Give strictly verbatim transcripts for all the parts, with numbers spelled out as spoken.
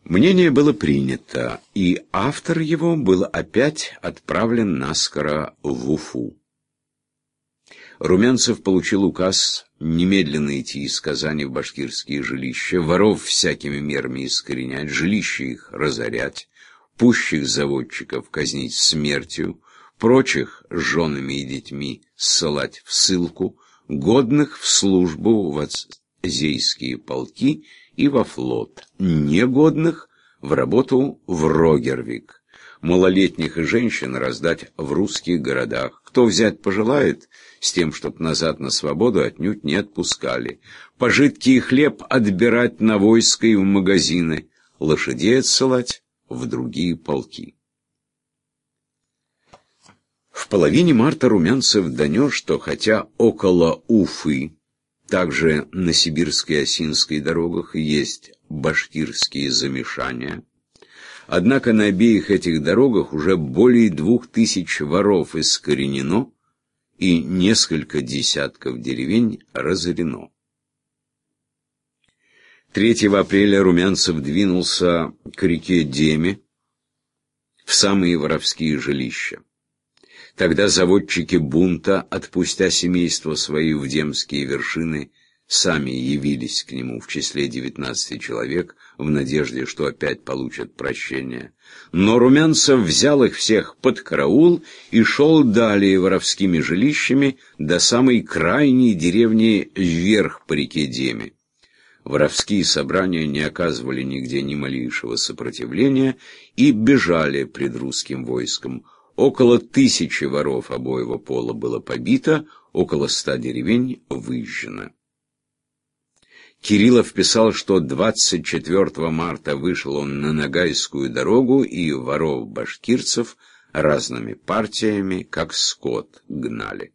Мнение было принято, и автор его был опять отправлен наскоро в Уфу. Румянцев получил указ немедленно идти из Казани в башкирские жилища, воров всякими мерами искоренять, жилища их разорять, пущих заводчиков казнить смертью, прочих с женами и детьми ссылать в ссылку, годных в службу в азейские полки и во флот, негодных в работу в Рогервик, малолетних и женщин раздать в русских городах. Кто взять пожелает, с тем, чтоб назад на свободу отнюдь не отпускали. Пожитки и хлеб отбирать на войско и в магазины, лошадей отсылать в другие полки. В половине марта Румянцев донес, что хотя около Уфы, также на Сибирской и Осинской дорогах, есть башкирские замешания, однако на обеих этих дорогах уже более двух тысяч воров искоренено и несколько десятков деревень разорено. третьего апреля Румянцев двинулся к реке Деме в самые воровские жилища. Тогда заводчики бунта, отпустя семейство свои в демские вершины, сами явились к нему в числе девятнадцати человек, в надежде, что опять получат прощение. Но Румянцев взял их всех под караул и шел далее воровскими жилищами до самой крайней деревни вверх по реке Деме. Воровские собрания не оказывали нигде ни малейшего сопротивления и бежали пред русским войском. Около тысячи воров обоего пола было побито, около ста деревень выжжено. Кириллов писал, что двадцать четвёртого марта вышел он на Ногайскую дорогу и воров-башкирцев разными партиями, как скот, гнали.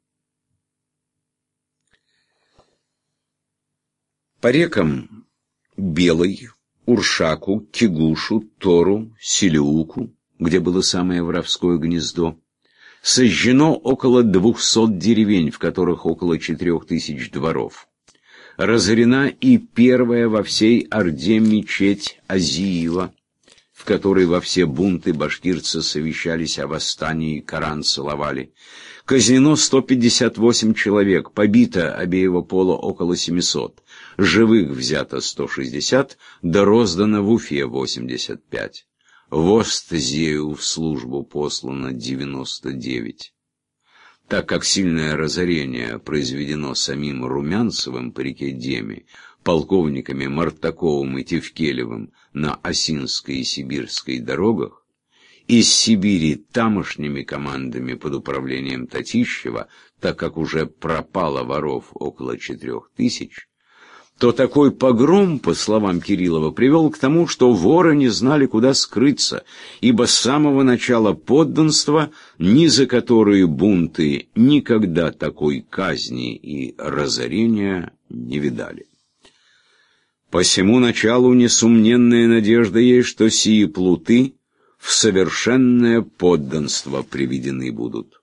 По рекам Белой, Уршаку, Кигушу, Тору, Селиуку, где было самое воровское гнездо, сожжено около двухсот деревень, в которых около четырех тысяч дворов. Разорена и первая во всей Орде мечеть Азиева, в которой во все бунты башкирцы совещались о восстании и Коран целовали. Казнено сто пятьдесят восемь человек, побито обеего пола около семисот, живых взято сто шестьдесят, да роздано в Уфе восемьдесят пять. В Остзею в службу послано девяносто девять. Так как сильное разорение произведено самим Румянцевым по реке Деме, полковниками Мартаковым и Тевкелевым на Осинской и Сибирской дорогах, из Сибири тамошними командами под управлением Татищева, так как уже пропало воров около четырех тысяч, то такой погром, по словам Кириллова, привел к тому, что воры не знали, куда скрыться, ибо с самого начала подданства, ни за которые бунты никогда такой казни и разорения не видали. По сему началу несомненная надежда есть, что сии плуты в совершенное подданство приведены будут.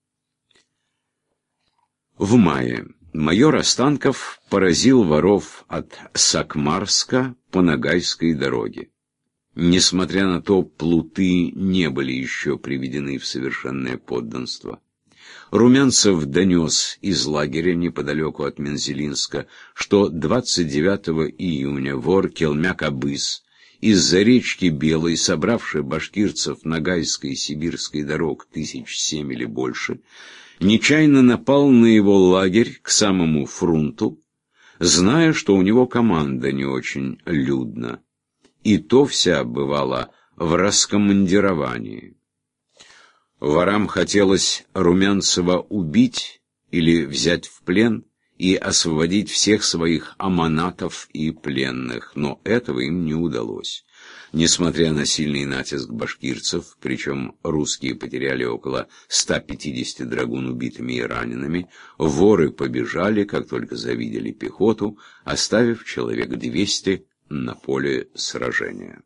В мае майор Останков поразил воров от Сакмарска по Ногайской дороге. Несмотря на то, плуты не были еще приведены в совершенное подданство. Румянцев донес из лагеря неподалеку от Мензелинска, что двадцать девятого июня вор Келмяк-Абыс из-за речки Белой, собравший башкирцев Ногайской и Сибирской дорог тысяч семь или больше, нечаянно напал на его лагерь к самому фрунту, зная, что у него команда не очень людна, и то вся бывала в раскомандировании. Ворам хотелось Румянцева убить или взять в плен и освободить всех своих аманатов и пленных, но этого им не удалось. Несмотря на сильный натиск башкирцев, причем русские потеряли около ста пятидесяти драгун убитыми и ранеными, воры побежали, как только завидели пехоту, оставив человек двести на поле сражения.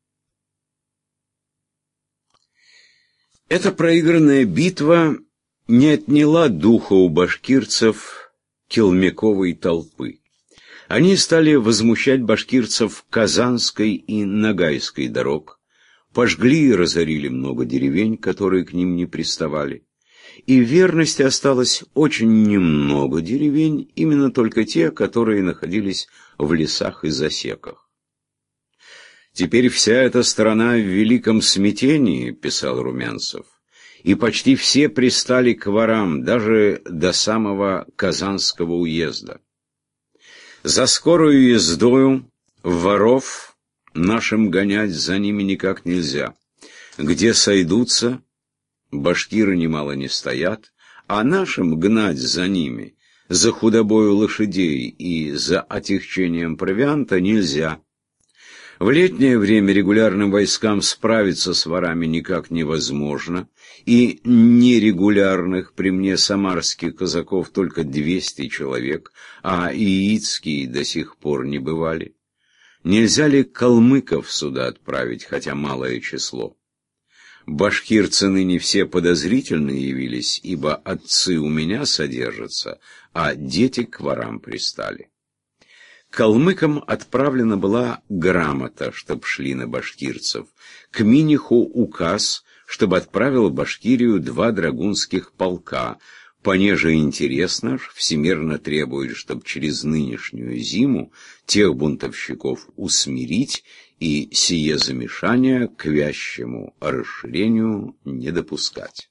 Эта проигранная битва не отняла духа у башкирцев Келмяковой толпы. Они стали возмущать башкирцев Казанской и Ногайской дорог, пожгли и разорили много деревень, которые к ним не приставали. И в верности осталось очень немного деревень, именно только те, которые находились в лесах и засеках. «Теперь вся эта страна в великом смятении», — писал Румянцев, «и почти все пристали к ворам, даже до самого Казанского уезда. За скорую ездою воров нашим гонять за ними никак нельзя. Где сойдутся, башкиры немало не стоят, а нашим гнать за ними, за худобою лошадей и за отягчением провианта нельзя. В летнее время регулярным войскам справиться с ворами никак невозможно, и нерегулярных при мне самарских казаков только двести человек, а иитские до сих пор не бывали. Нельзя ли калмыков сюда отправить, хотя малое число? Башкирцы ныне все подозрительно явились, ибо отцы у меня содержатся, а дети к ворам пристали». Калмыкам отправлена была грамота, чтоб шли на башкирцев, к Миниху указ, чтобы отправил в Башкирию два драгунских полка. Понеже интересно, всемирно требует, чтоб через нынешнюю зиму тех бунтовщиков усмирить и сие замешание к вящему расширению не допускать.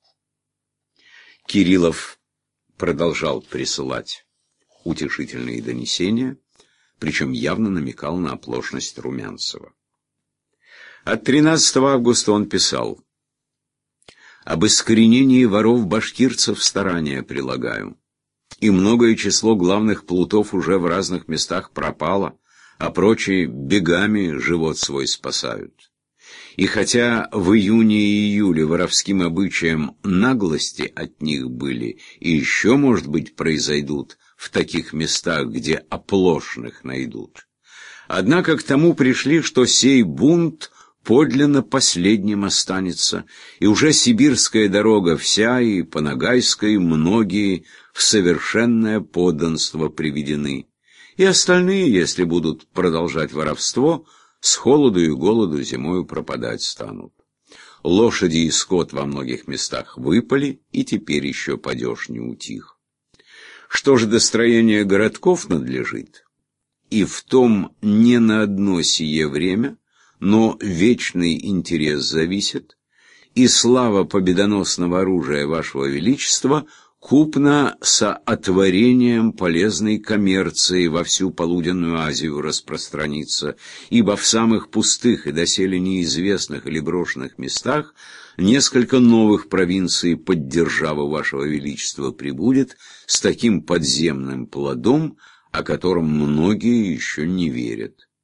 Кириллов продолжал присылать утешительные донесения, причем явно намекал на оплошность Румянцева. От тринадцатого августа он писал: «Об искоренении воров-башкирцев старания прилагаю, и многое число главных плутов уже в разных местах пропало, а прочие бегами живот свой спасают. И хотя в июне и июле воровским обычаям наглости от них были, и еще, может быть, произойдут в таких местах, где оплошных найдут. Однако к тому пришли, что сей бунт подлинно последним останется, и уже сибирская дорога вся и по Ногайской многие в совершенное подданство приведены, и остальные, если будут продолжать воровство, с холоду и голоду зимою пропадать станут. Лошади и скот во многих местах выпали, и теперь еще падеж не утих. Что же до строения городков надлежит, и в том не на одно сие время, но вечный интерес зависит, и слава победоносного оружия Вашего Величества купна соотворением полезной коммерции во всю полуденную Азию распространится, ибо в самых пустых и доселе неизвестных или брошенных местах несколько новых провинций под державу Вашего Величества прибудет с таким подземным плодом, о котором многие еще не верят.